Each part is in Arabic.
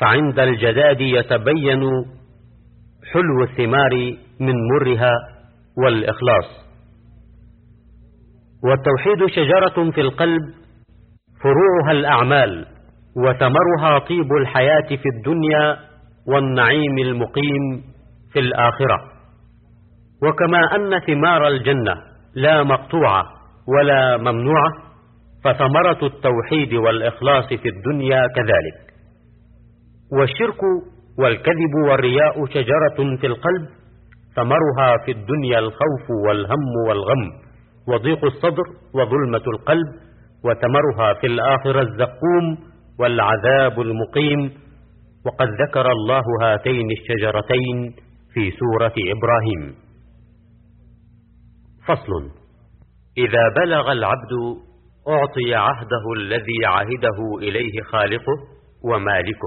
فعند الجداد يتبين حلو الثمار من مرها والإخلاص. والتوحيد شجرة في القلب فروعها الأعمال، وثمرها طيب الحياة في الدنيا والنعيم المقيم في الآخرة. وكما أن ثمار الجنة لا مقطوعة ولا ممنوعة، فثمرة التوحيد والإخلاص في الدنيا كذلك. والشرك والكذب والرياء شجرة في القلب، ثمرها في الدنيا الخوف والهم والغم وضيق الصدر وظلمة القلب، وثمرها في الآخرة الزقوم والعذاب المقيم. وقد ذكر الله هاتين الشجرتين في سورة إبراهيم. فصل: إذا بلغ العبد أعطي عهده الذي عهده إليه خالقه ومالكه،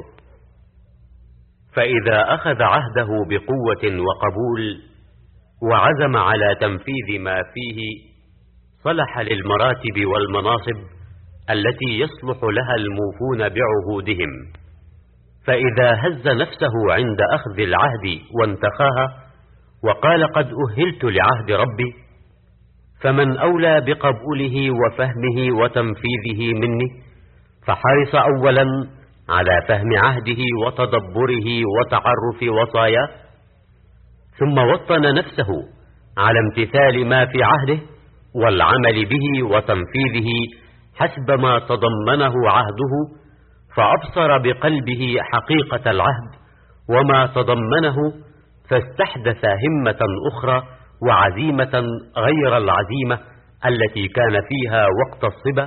فإذا أخذ عهده بقوة وقبول وعزم على تنفيذ ما فيه صلح للمراتب والمناصب التي يصلح لها الموفون بعهودهم. فإذا هز نفسه عند أخذ العهد وانتخاها وقال قد أهلت لعهد ربي، فمن أولى بقبوله وفهمه وتنفيذه مني، فحرص أولا على فهم عهده وتدبره وتعرف وصاياه، ثم وطن نفسه على امتثال ما في عهده والعمل به وتنفيذه حسب ما تضمنه عهده، فأبصر بقلبه حقيقة العهد وما تضمنه، فاستحدث همة أخرى وعزيمة غير العزيمة التي كان فيها وقت الصبا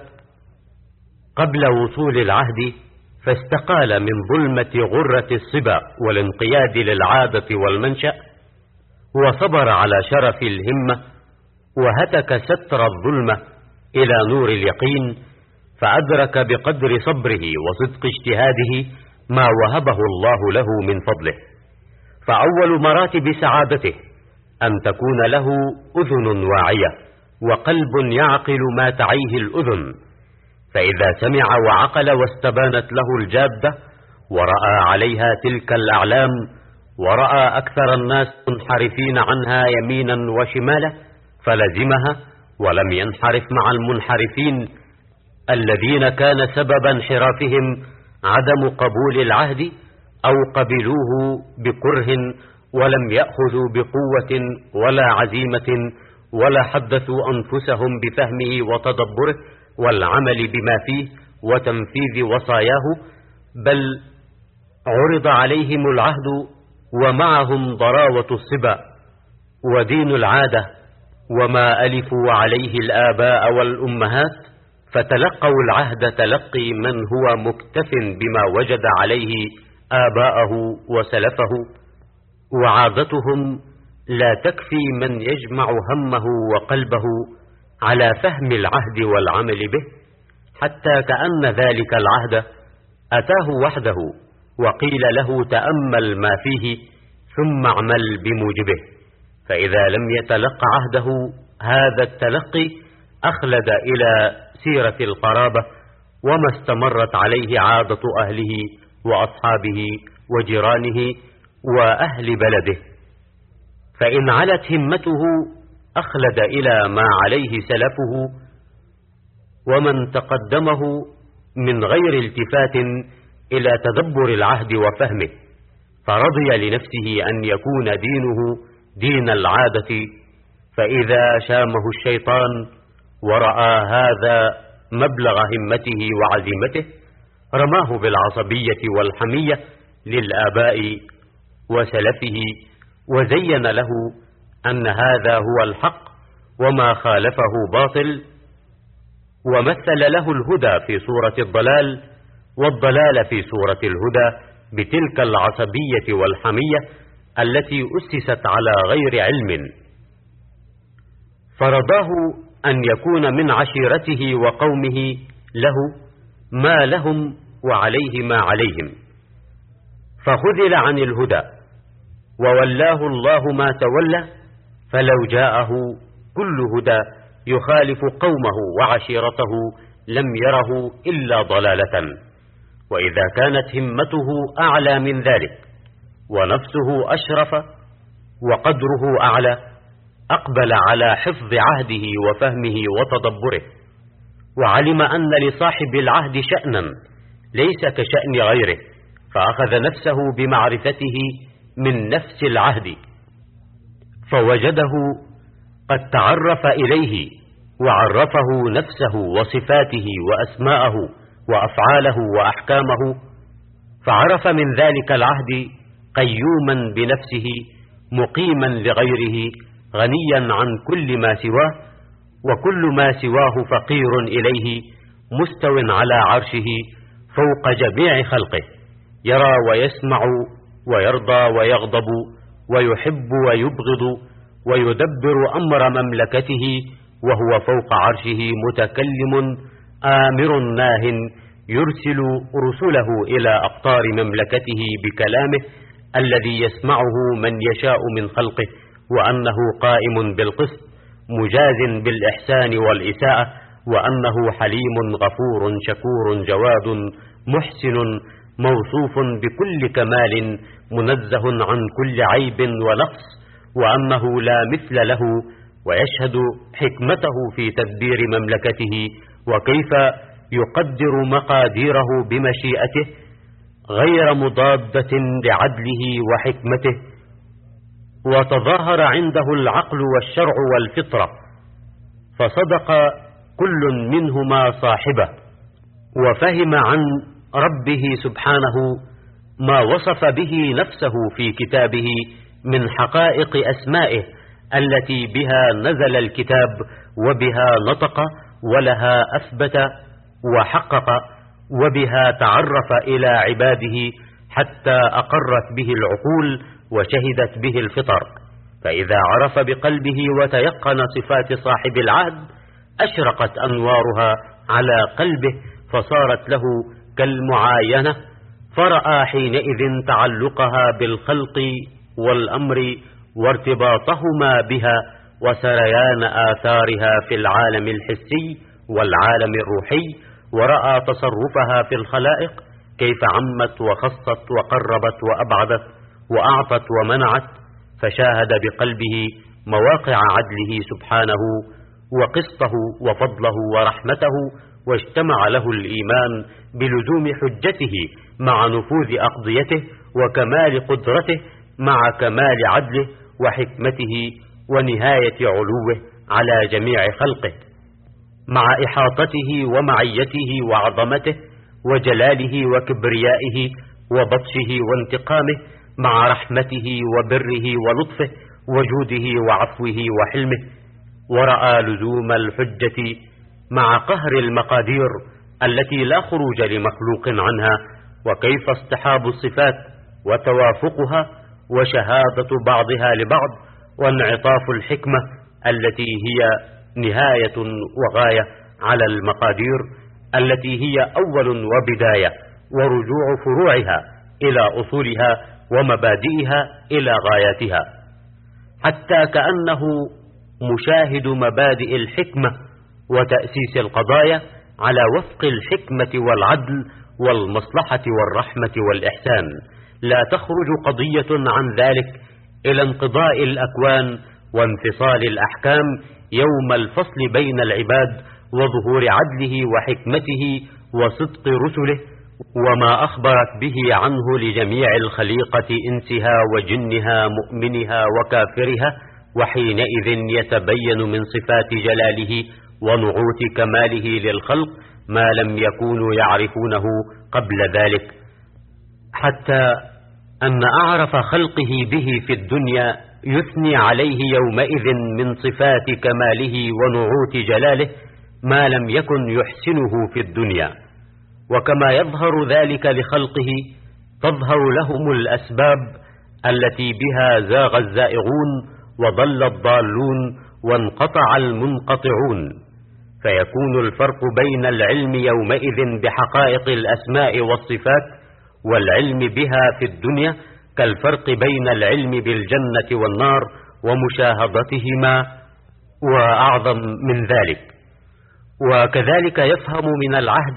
قبل وصول العهد، فاستقال من ظلمة غرة الصبا والانقياد للعادة والمنشأ، وصبر على شرف الهمة، وهتك ستر الظلمة إلى نور اليقين، فأدرك بقدر صبره وصدق اجتهاده ما وهبه الله له من فضله. فأول مراتب سعادته أن تكون له أذن واعية وقلب يعقل ما تعيه الأذن، فإذا سمع وعقل واستبانت له الجادة ورأى عليها تلك الأعلام، ورأى أكثر الناس منحرفين عنها يمينا وشمالا، فلزمها ولم ينحرف مع المنحرفين الذين كان سبب انحرافهم عدم قبول العهد أو قبلوه بكره ولم يأخذوا بقوة ولا عزيمة ولا حدثوا أنفسهم بفهمه وتدبره والعمل بما فيه وتنفيذ وصاياه، بل عرض عليهم العهد ومعهم ضراوة الصبا ودين العادة وما ألفوا عليه الآباء والأمهات، فتلقوا العهد تلقي من هو مكتف بما وجد عليه آباءه وسلفه، وعادتهم لا تكفي من يجمع همه وقلبه على فهم العهد والعمل به، حتى كأن ذلك العهد أتاه وحده وقيل له تأمل ما فيه ثم اعمل بموجبه، فإذا لم يتلق عهده هذا التلقي أخلد إلى سيرة القرابة وما استمرت عليه عادة أهله وأصحابه وجيرانه وأهل بلده. فإن علت همته أخلد إلى ما عليه سلفه ومن تقدمه من غير التفات إلى تدبر العهد وفهمه، فرضي لنفسه أن يكون دينه دين العادة، فإذا شامه الشيطان ورأى هذا مبلغ همته وعزيمته رماه بالعصبية والحمية للآباء وسلفه، وزين له أن هذا هو الحق وما خالفه باطل، ومثل له الهدى في سورة الضلال والضلال في سورة الهدى بتلك العصبية والحمية التي أسست على غير علم، فرضاه أن يكون من عشيرته وقومه له ما لهم وعليه ما عليهم، فخذل عن الهدى وولاه الله ما تولى، فلو جاءه كل هدى يخالف قومه وعشيرته لم يره إلا ضلالة، وإذا كانت همته أعلى من ذلك ونفسه أشرف وقدره أعلى أقبل على حفظ عهده وفهمه وتدبره، وعلم أن لصاحب العهد شأنا ليس كشأن غيره، فأخذ نفسه بمعرفته من نفس العهد، فوجده قد تعرف إليه وعرفه نفسه وصفاته وأسماءه وأفعاله وأحكامه، فعرف من ذلك العهد قيوما بنفسه مقيما لغيره غنيا عن كل ما سواه، وكل ما سواه فقير إليه مستو على عرشه فوق جميع خلقه، يرى ويسمع ويرضى ويغضب ويحب ويبغض ويدبر أمر مملكته، وهو فوق عرشه متكلم آمر ناه يرسل رسله إلى أقطار مملكته بكلامه الذي يسمعه من يشاء من خلقه، وأنه قائم بالقسط مجاز بالإحسان والإساءة، وأنه حليم غفور شكور جواد محسن موصوف بكل كمال منزه عن كل عيب ونقص، وأنه لا مثل له، ويشهد حكمته في تدبير مملكته وكيف يقدر مقاديره بمشيئته غير مضادة لعدله وحكمته، وتظاهر عنده العقل والشرع والفطرة، فصدق كل منهما صاحبه، وفهم عن ربه سبحانه ما وصف به نفسه في كتابه من حقائق أسمائه التي بها نزل الكتاب وبها نطق ولها أثبت وحقق، وبها تعرف إلى عباده حتى أقرت به العقول وشهدت به الفطر. فإذا عرف بقلبه وتيقن صفات صاحب العهد أشرقت أنوارها على قلبه فصارت له كالمعاينة، فرأى حينئذ تعلقها بالخلق والأمر وارتباطهما بها وسريان آثارها في العالم الحسي والعالم الروحي، ورأى تصرفها في الخلائق كيف عمت وخصت وقربت وأبعدت وأعطت ومنعت، فشاهد بقلبه مواقع عدله سبحانه وقسطه وفضله ورحمته، واجتمع له الإيمان بلزوم حجته مع نفوذ أقضيته وكمال قدرته مع كمال عدله وحكمته ونهاية علوه على جميع خلقه، مع إحاطته ومعيته وعظمته وجلاله وكبريائه وبطشه وانتقامه، مع رحمته وبره ولطفه وجوده وعفوه وحلمه، ورأى لزوم الحجة مع قهر المقادير التي لا خروج لمخلوق عنها، وكيف اصطحاب الصفات وتوافقها وشهادة بعضها لبعض وانعطاف الحكمة التي هي نهاية وغاية على المقادير التي هي أول وبداية، ورجوع فروعها إلى أصولها ومبادئها إلى غاياتها، حتى كأنه مشاهد مبادئ الحكمة وتأسيس القضايا على وفق الحكمة والعدل والمصلحة والرحمة والإحسان، لا تخرج قضية عن ذلك إلى انقضاء الأكوان وانفصال الأحكام يوم الفصل بين العباد وظهور عدله وحكمته وصدق رسله وما أخبرت به عنه لجميع الخليقة إنسها وجنها مؤمنها وكافرها، وحينئذ يتبين من صفات جلاله ونعوت كماله للخلق ما لم يكونوا يعرفونه قبل ذلك، حتى أن أعرف خلقه به في الدنيا يثني عليه يومئذ من صفات كماله ونعوت جلاله ما لم يكن يحسنه في الدنيا. وكما يظهر ذلك لخلقه تظهر لهم الأسباب التي بها زاغ الزائغون وضل الضالون وانقطع المنقطعون، فيكون الفرق بين العلم يومئذ بحقائق الأسماء والصفات والعلم بها في الدنيا كالفرق بين العلم بالجنة والنار ومشاهدتهما وأعظم من ذلك. وكذلك يفهم من العهد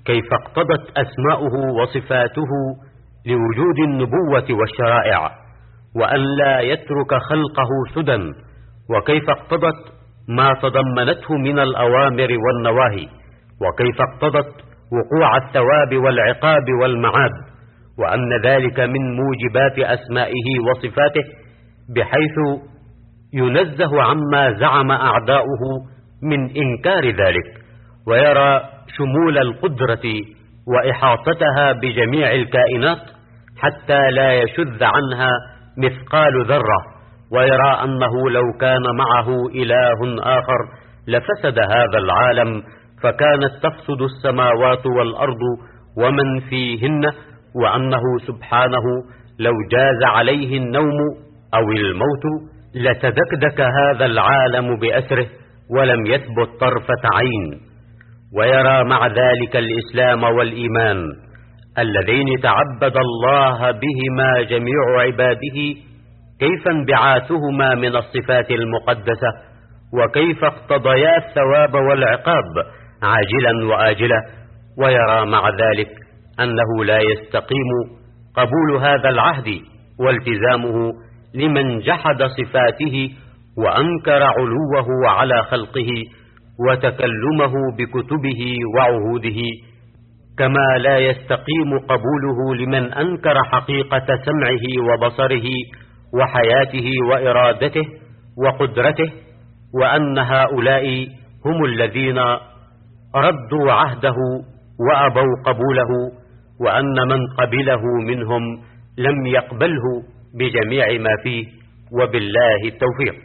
كيف اقتضت أسماؤه وصفاته لوجود النبوة والشرائع، وأن لا يترك خلقه سدى، وكيف اقتضت ما تضمنته من الأوامر والنواهي، وكيف اقتضت وقوع الثواب والعقاب والمعاد، وأن ذلك من موجبات أسمائه وصفاته، بحيث ينزه عما زعم أعداؤه من إنكار ذلك، ويرى شمول القدرة وإحاطتها بجميع الكائنات حتى لا يشذ عنها مثقال ذرة، ويرى أنه لو كان معه إله آخر لفسد هذا العالم، فكانت تفسد السماوات والأرض ومن فيهن، وأنه سبحانه لو جاز عليه النوم أو الموت لتدكدك هذا العالم بأسره ولم يثبت طرفة عين. ويرى مع ذلك الإسلام والإيمان اللذين تعبد الله بهما جميع عباده، كيف انبعاثهما من الصفات المقدسة، وكيف اقتضيا الثواب والعقاب عاجلا وآجلا. ويرى مع ذلك أنه لا يستقيم قبول هذا العهد والتزامه لمن جحد صفاته وأنكر علوه على خلقه وتكلمه بكتبه وعهوده، كما لا يستقيم قبوله لمن أنكر حقيقة سمعه وبصره وحياته وإرادته وقدرته، وأن هؤلاء هم الذين ردوا عهده وأبوا قبوله، وأن من قبله منهم لم يقبله بجميع ما فيه، وبالله التوفيق.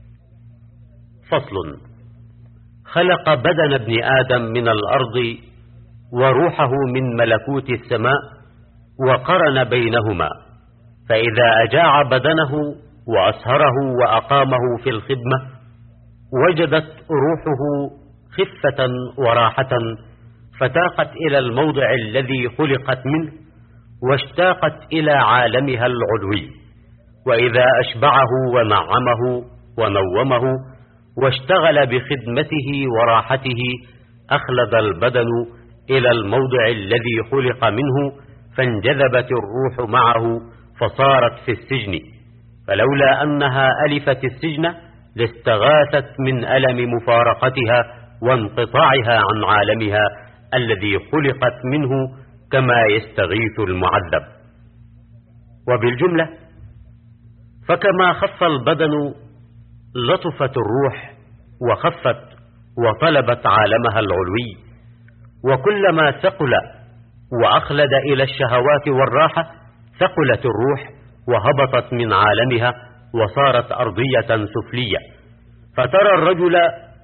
فصل. خلق بدن ابن آدم من الأرض وروحه من ملكوت السماء، وقرن بينهما، فإذا أجاع بدنه وأسهره وأقامه في الخدمة وجدت روحه خفة وراحة، فتاقت إلى الموضع الذي خلقت منه واشتاقت إلى عالمها العلوي، وإذا أشبعه ونعمه ونومه واشتغل بخدمته وراحته أخلد البدن إلى الموضع الذي خلق منه، فانجذبت الروح معه فصارت في السجن، فلولا أنها ألفت السجن لاستغاثت من ألم مفارقتها وانقطاعها عن عالمها الذي خلقت منه، كما يستغيث المعذب. وبالجملة فكما خف البدن لطفت الروح وخفت وطلبت عالمها العلوي، وكلما ثقل وأخلد إلى الشهوات والراحة ثقلت الروح وهبطت من عالمها وصارت أرضية سفلية، فترى الرجل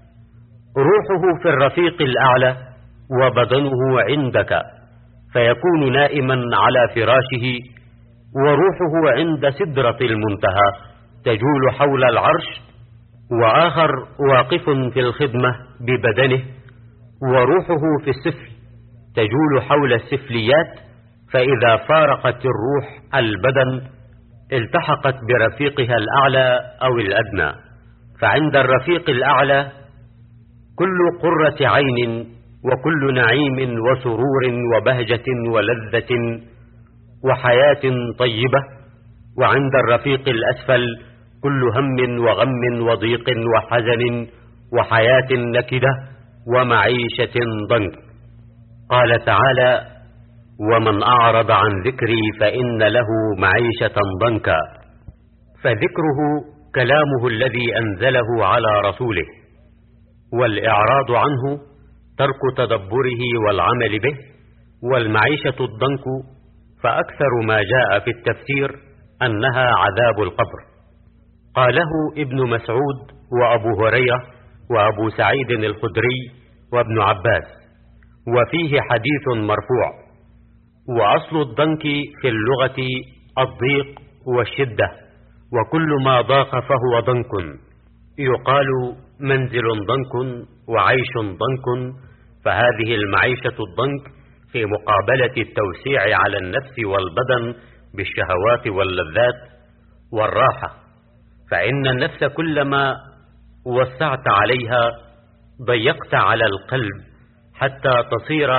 روحه في الرفيق الأعلى وبدنه عندك، فيكون نائما على فراشه وروحه عند سدرة المنتهى تجول حول العرش، وآخر واقف في الخدمة ببدنه وروحه في السفل تجول حول السفليات، فإذا فارقت الروح البدن التحقت برفيقها الأعلى أو الأدنى، فعند الرفيق الأعلى كل قرة عين وكل نعيم وسرور وبهجة ولذة وحياة طيبة، وعند الرفيق الأسفل كل هم وغم وضيق وحزن وحياة نكدة ومعيشة ضنك. قال تعالى: ومن أعرض عن ذكري فإن له معيشة ضنكا، فذكره كلامه الذي أنزله على رسوله، والإعراض عنه ترك تدبره والعمل به، والمعيشة الضنك فأكثر ما جاء في التفسير أنها عذاب القبر. قاله ابن مسعود وأبو هريرة وأبو سعيد الخدري وابن عباس، وفيه حديث مرفوع. وأصل الضنك في اللغة الضيق والشدة، وكل ما ضاق فهو ضنك، يقال منزل ضنك وعيش ضنك، فهذه المعيشة الضنك في مقابلة التوسيع على النفس والبدن بالشهوات واللذات والراحة، فإن النفس كلما وسعت عليها ضيقت على القلب حتى تصير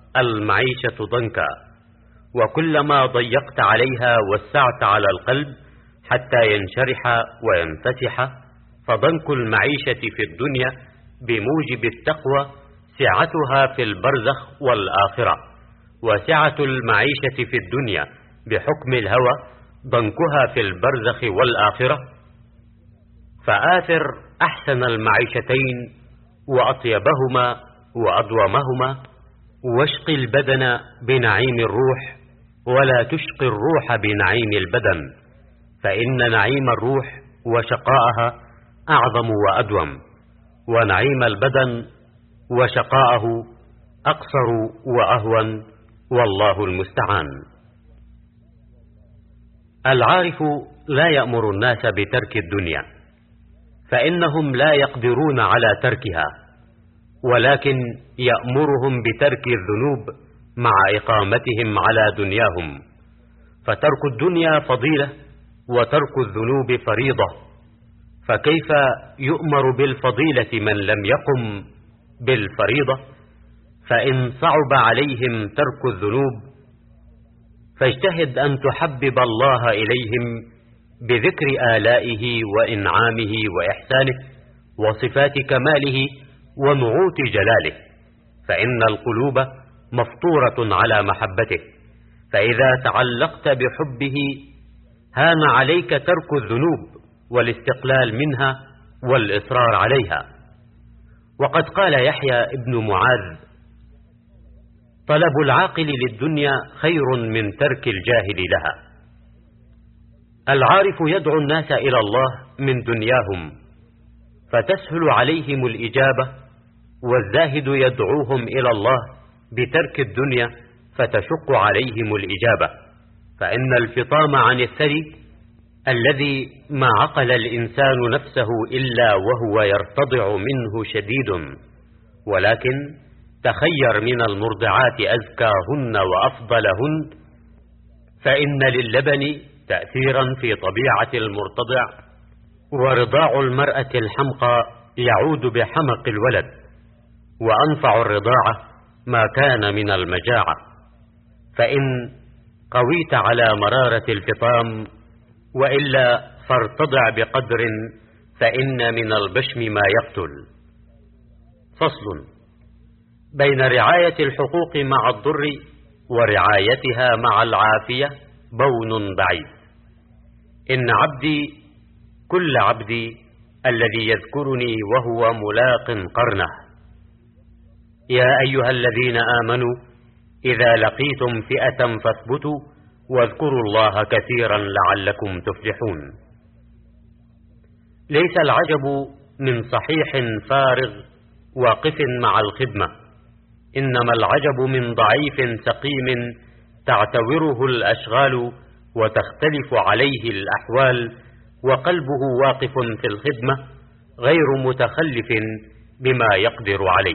المعيشة ضنكا، وكلما ضيقت عليها وسعت على القلب حتى ينشرح وينفتح. فضنك المعيشة في الدنيا بموجب التقوى سعتها في البرزخ والآخرة، وسعة المعيشة في الدنيا بحكم الهوى ضنكها في البرزخ والآخرة. فآثر أحسن المعيشتين وأطيبهما وأضومهما، واشق البدن بنعيم الروح ولا تشق الروح بنعيم البدن، فإن نعيم الروح وشقاءها أعظم وأدوم، ونعيم البدن وشقاءه أقصر وأهون، والله المستعان. العارف لا يأمر الناس بترك الدنيا، فإنهم لا يقدرون على تركها، ولكن يأمرهم بترك الذنوب مع إقامتهم على دنياهم. فترك الدنيا فضيلة وترك الذنوب فريضة، فكيف يؤمر بالفضيلة من لم يقم بالفريضة؟ فإن صعب عليهم ترك الذنوب فاجتهد أن تحبب الله إليهم بذكر آلائه وإنعامه وإحسانه وصفات كماله ونعوت جلاله، فإن القلوب مفطورة على محبته، فإذا تعلقت بحبه هان عليك ترك الذنوب والاستقلال منها والإصرار عليها. وقد قال يحيى ابن معاذ: طلب العاقل للدنيا خير من ترك الجاهل لها. العارف يدعو الناس إلى الله من دنياهم فتسهل عليهم الإجابة، والزاهد يدعوهم إلى الله بترك الدنيا فتشق عليهم الإجابة، فإن الفطام عن الثري الذي ما عقل الإنسان نفسه إلا وهو يرتضع منه شديد، ولكن تخير من المرضعات أزكاهن وأفضلهن، فإن للبن تأثيرا في طبيعة المرتضع، ورضاع المرأة الحمقى يعود بحمق الولد، وأنفع الرضاعة ما كان من المجاعة. فإن قويت على مرارة الفطام وإلا فارتضع بقدر، فإن من البشم ما يقتل. فصل: بين رعاية الحقوق مع الضر ورعايتها مع العافية بون بعيد. إن عبدي كل عبدي الذي يذكرني وهو ملاق قرنه. يا أيها الذين آمنوا إذا لقيتم فئة فاثبتوا واذكروا الله كثيرا لعلكم تفلحون. ليس العجب من صحيح فارغ واقف مع الخدمة، إنما العجب من ضعيف سقيم تعتوره الأشغال وتختلف عليه الأحوال، وقلبه واقف في الخدمة غير متخلف بما يقدر عليه.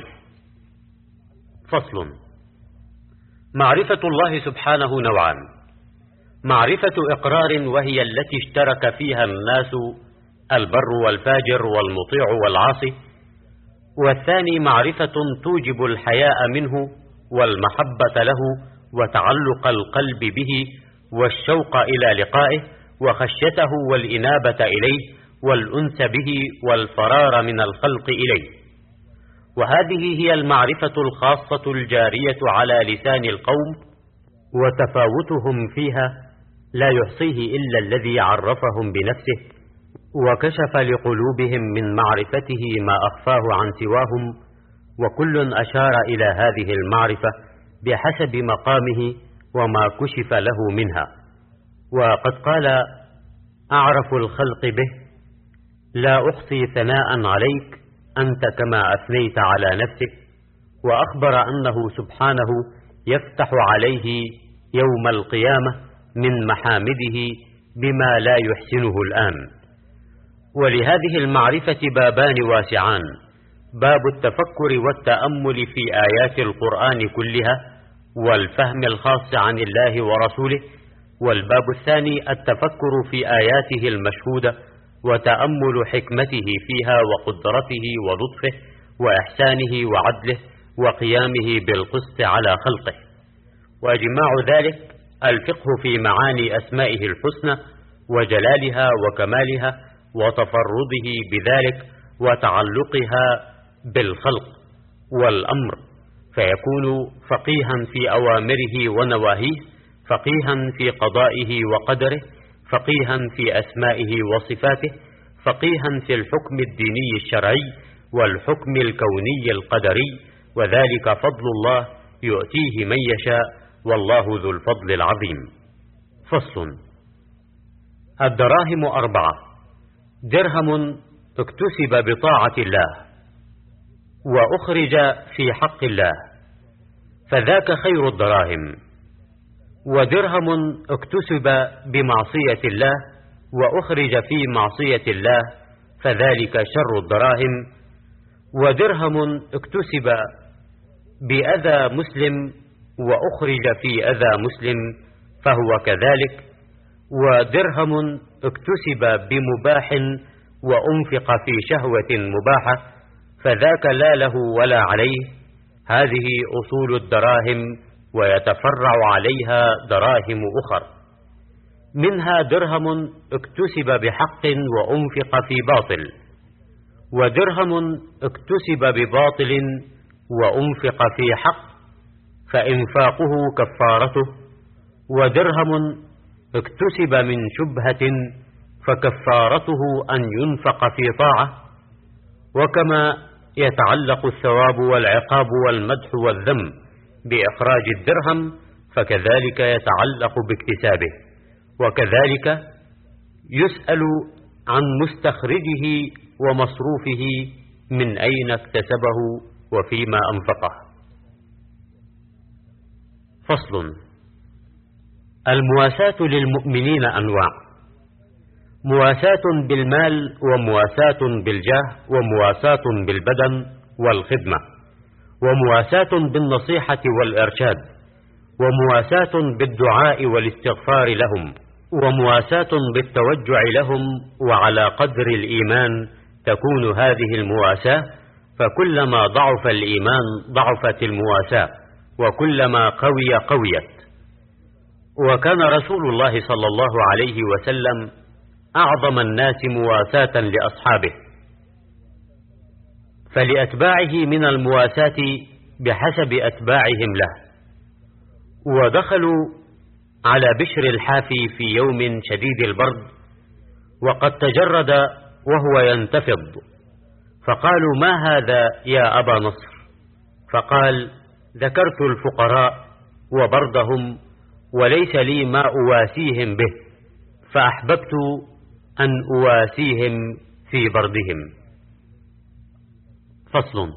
فصل: معرفة الله سبحانه نوعان: معرفة إقرار وهي التي اشترك فيها الناس البر والفاجر والمطيع والعاصي، والثاني معرفة توجب الحياء منه والمحبة له وتعلق القلب به والشوق إلى لقائه وخشيته والإنابة إليه والأنس به والفرار من الخلق إليه. وهذه هي المعرفة الخاصة الجارية على لسان القوم، وتفاوتهم فيها لا يحصيه إلا الذي عرفهم بنفسه وكشف لقلوبهم من معرفته ما أخفاه عن سواهم، وكل أشار إلى هذه المعرفة بحسب مقامه وما كشف له منها. وقد قال أعرف الخلق به: لا أحصي ثناء عليك أنت كما أثنيت على نفسك. وأخبر أنه سبحانه يفتح عليه يوم القيامة من محامده بما لا يحسنه الآن. ولهذه المعرفة بابان واسعان: باب التفكر والتأمل في آيات القرآن كلها والفهم الخاص عن الله ورسوله، والباب الثاني التفكر في آياته المشهودة وتأمل حكمته فيها وقدرته ولطفه وإحسانه وعدله وقيامه بالقسط على خلقه. وإجماع ذلك الفقه في معاني أسمائه الحسنى وجلالها وكمالها وتفرده بذلك وتعلقها بالخلق والأمر، فيكون فقيها في أوامره ونواهيه، فقيها في قضائه وقدره، فقيها في أسمائه وصفاته، فقيها في الحكم الديني الشرعي والحكم الكوني القدري، وذلك فضل الله يؤتيه من يشاء والله ذو الفضل العظيم. فصل. الدراهم 4: درهم اكتسب بطاعة الله وأخرج في حق الله فذاك خير الدراهم، ودرهم اكتسب بمعصية الله وأخرج في معصية الله فذلك شر الدراهم، ودرهم اكتسب بأذى مسلم وأخرج في أذى مسلم فهو كذلك، ودرهم اكتسب بمباح وأنفق في شهوة مباحة فذاك لا له ولا عليه. هذه أصول الدراهم، ويتفرع عليها دراهم أخر، منها درهم اكتسب بحق وأنفق في باطل، ودرهم اكتسب بباطل وأنفق في حق فإنفاقه كفارته، ودرهم اكتسب من شبهة فكفارته أن ينفق في طاعة. وكما يتعلق الثواب والعقاب والمدح والذم بإخراج الدرهم فكذلك يتعلق باكتسابه، وكذلك يسأل عن مستخرجه ومصروفه من أين اكتسبه وفيما أنفقه. فصل. المواساة للمؤمنين أنواع: مواساة بالمال، ومواساة بالجاه، ومواساة بالبدن والخدمة، ومواساة بالنصيحة والإرشاد، ومواساة بالدعاء والاستغفار لهم، ومواساة بالتوجع لهم. وعلى قدر الإيمان تكون هذه المواساة، فكلما ضعف الإيمان ضعفت المواساة، وكلما قوي قويت. وكان رسول الله صلى الله عليه وسلم أعظم الناس مواساة لأصحابه، فلأتباعه من المواساة بحسب أتباعهم له. ودخلوا على بشر الحافي في يوم شديد البرد وقد تجرد وهو ينتفض، فقالوا: ما هذا يا أبا نصر؟ فقال: ذكرت الفقراء وبردهم وليس لي ما أواسيهم به، فأحببت أن أواسيهم في بردهم. فصل.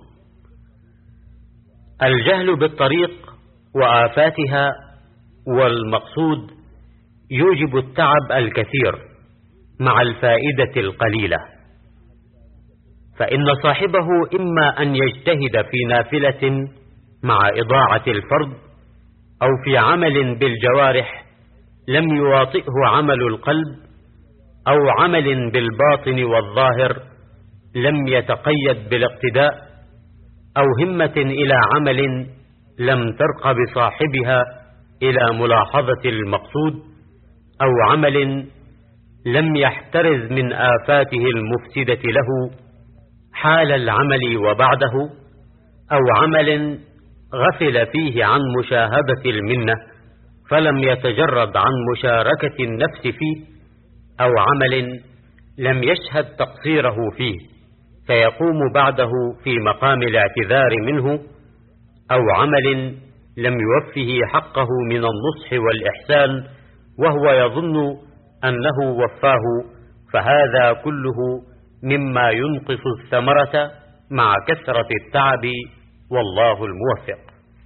الجهل بالطريق وآفاتها والمقصود يوجب التعب الكثير مع الفائدة القليلة، فإن صاحبه إما أن يجتهد في نافلة مع إضاعة الفرض، أو في عمل بالجوارح لم يواطئه عمل القلب، أو عمل بالباطن والظاهر لم يتقيد بالاقتداء، أو همة إلى عمل لم ترق بصاحبها إلى ملاحظة المقصود، أو عمل لم يحترز من آفاته المفسدة له حال العمل وبعده، أو عمل غفل فيه عن مشاهدة المنة فلم يتجرد عن مشاركة النفس فيه، أو عمل لم يشهد تقصيره فيه فيقوم بعده في مقام الاعتذار منه، أو عمل لم يوفه حقه من النصح والإحسان وهو يظن أنه وفاه، فهذا كله مما ينقص الثمرة مع كثرة التعب، والله الموفق.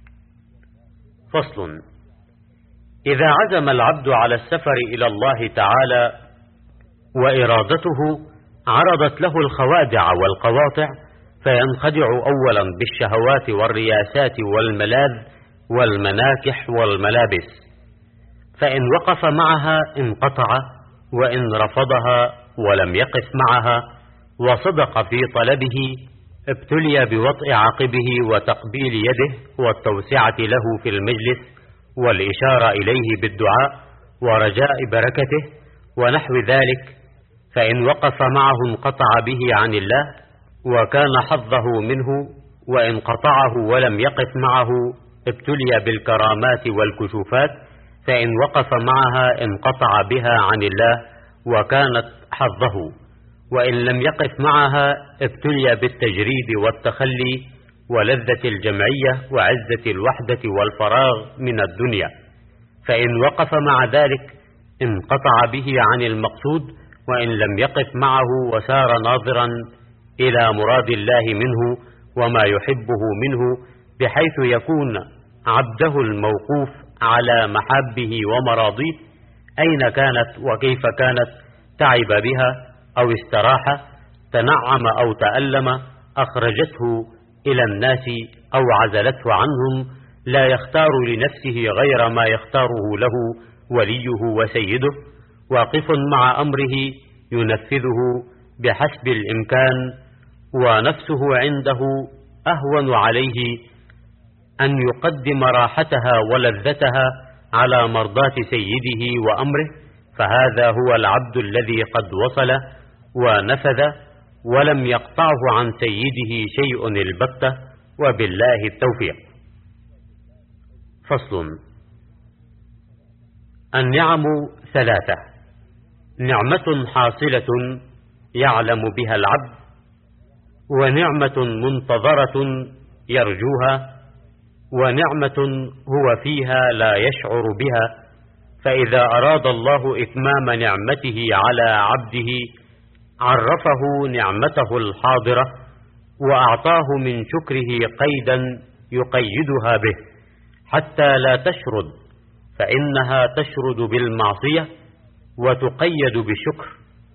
فصل. إذا عزم العبد على السفر إلى الله تعالى وإرادته عرضت له الخوادع والقواطع، فينخدع أولا بالشهوات والرياسات والملاذ والمناكح والملابس، فإن وقف معها انقطع، وإن رفضها ولم يقف معها وصدق في طلبه ابتلي بوطئ عقبه وتقبيل يده والتوسعة له في المجلس والإشارة إليه بالدعاء ورجاء بركته ونحو ذلك، فإن وقف معه انقطع به عن الله وكان حظه منه، وإن قطعه ولم يقف معه ابتلي بالكرامات والكشوفات، فإن وقف معها انقطع بها عن الله وكانت حظه، وإن لم يقف معها ابتلي بالتجريد والتخلي ولذة الجمعية وعزة الوحدة والفراغ من الدنيا، فإن وقف مع ذلك انقطع به عن المقصود، وإن لم يقف معه وسار ناظرا إلى مراد الله منه وما يحبه منه، بحيث يكون عبده الموقوف على محابه ومراضيه أين كانت وكيف كانت، تعب بها أو استراح، تنعم أو تألم، أخرجته إلى الناس أو عزلته عنهم، لا يختار لنفسه غير ما يختاره له وليه وسيده، واقف مع أمره ينفذه بحسب الإمكان، ونفسه عنده أهون عليه أن يقدم راحتها ولذتها على مرضاة سيده وأمره، فهذا هو العبد الذي قد وصل ونفذ ولم يقطعه عن سيده شيء البتة، وبالله التوفيق. فصل. النعم ثلاثة: نعمة حاصلة يعلم بها العبد، ونعمة منتظرة يرجوها، ونعمة هو فيها لا يشعر بها، فإذا أراد الله إتمام نعمته على عبده عرفه نعمته الحاضرة وأعطاه من شكره قيدا يقيدها به حتى لا تشرد، فإنها تشرد بالمعصية وتقيد بالشكر،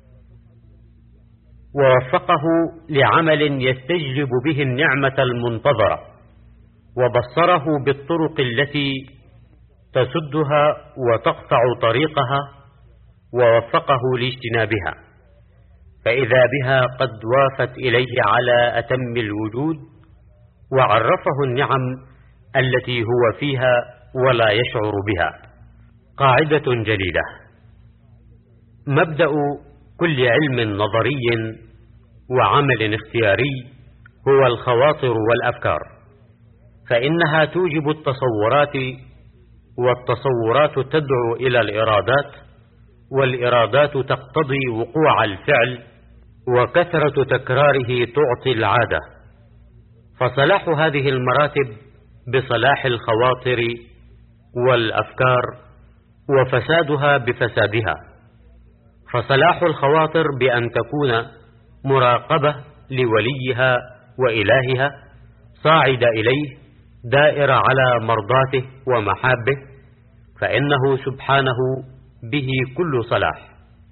ووفقه لعمل يستجلب به النعمة المنتظرة، وبصره بالطرق التي تسدها وتقطع طريقها، ووفقه لاجتنابها، فإذا بها قد وافت إليه على أتم الوجود، وعرفه النعم التي هو فيها ولا يشعر بها. قاعدة جليلة: مبدأ كل علم نظري وعمل اختياري هو الخواطر والأفكار، فإنها توجب التصورات، والتصورات تدعو إلى الإرادات، والإرادات تقتضي وقوع الفعل، وكثرة تكراره تعطي العادة، فصلاح هذه المراتب بصلاح الخواطر والأفكار، وفسادها بفسادها. فصلاح الخواطر بأن تكون مراقبة لوليها وإلهها صاعد إليه دائر على مرضاته ومحابه، فإنه سبحانه به كل صلاح،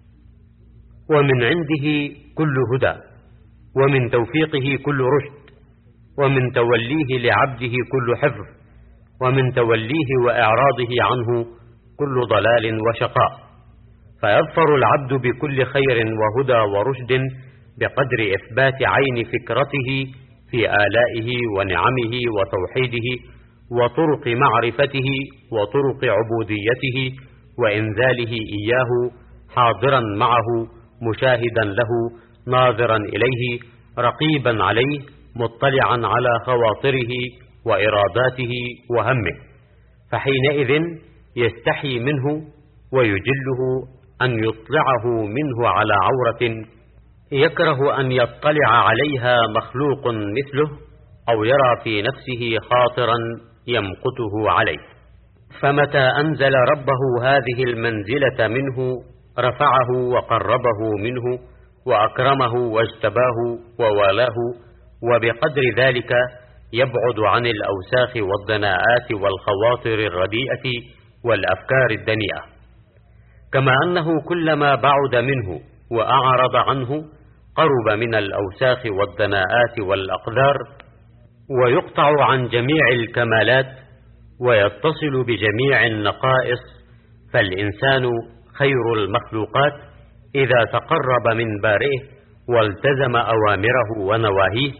ومن عنده كل هدى، ومن توفيقه كل رشد، ومن توليه لعبده كل حفظ، ومن توليه وإعراضه عنه كل ضلال وشقاء، فيظفر العبد بكل خير وهدى ورشد بقدر إثبات عين فكرته في آلائه ونعمه وتوحيده وطرق معرفته وطرق عبوديته وإنزاله إياه، حاضرا معه مشاهدا له ناظرا إليه رقيبا عليه مطلعا على خواطره وإراداته وهمه، فحينئذ يستحي منه ويجله أن يطلعه منه على عورة يكره أن يطلع عليها مخلوق مثله، أو يرى في نفسه خاطرا يمقته عليه. فمتى أنزل ربه هذه المنزلة منه رفعه وقربه منه وأكرمه واجتباه ووالاه، وبقدر ذلك يبعد عن الأوساخ والدناءات والخواطر الرديئة والأفكار الدنيئة، كما أنه كلما بعد منه وأعرض عنه قرب من الأوساخ والدناءات والأقدار، ويقطع عن جميع الكمالات ويتصل بجميع النقائص. فالإنسان خير المخلوقات إذا تقرب من بارئه والتزم أوامره ونواهيه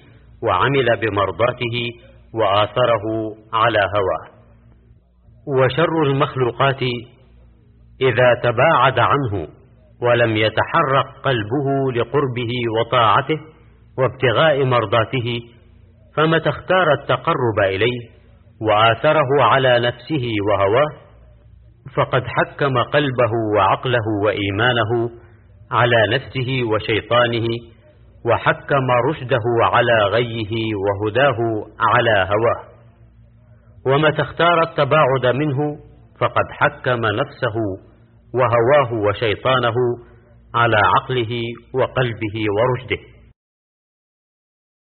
وعمل بمرضاته وآثره على هواه. وشر المخلوقات إذا تباعد عنه ولم يتحرك قلبه لقربه وطاعته وابتغاء مرضاته، فمتى اختار التقرب إليه وآثره على نفسه وهواه فقد حكم قلبه وعقله وإيمانه على نفسه وشيطانه، وحكم رشده على غيه وهداه على هواه. ومتى اختار التباعد منه فقد حكم نفسه وهواه وشيطانه على عقله وقلبه ورشده.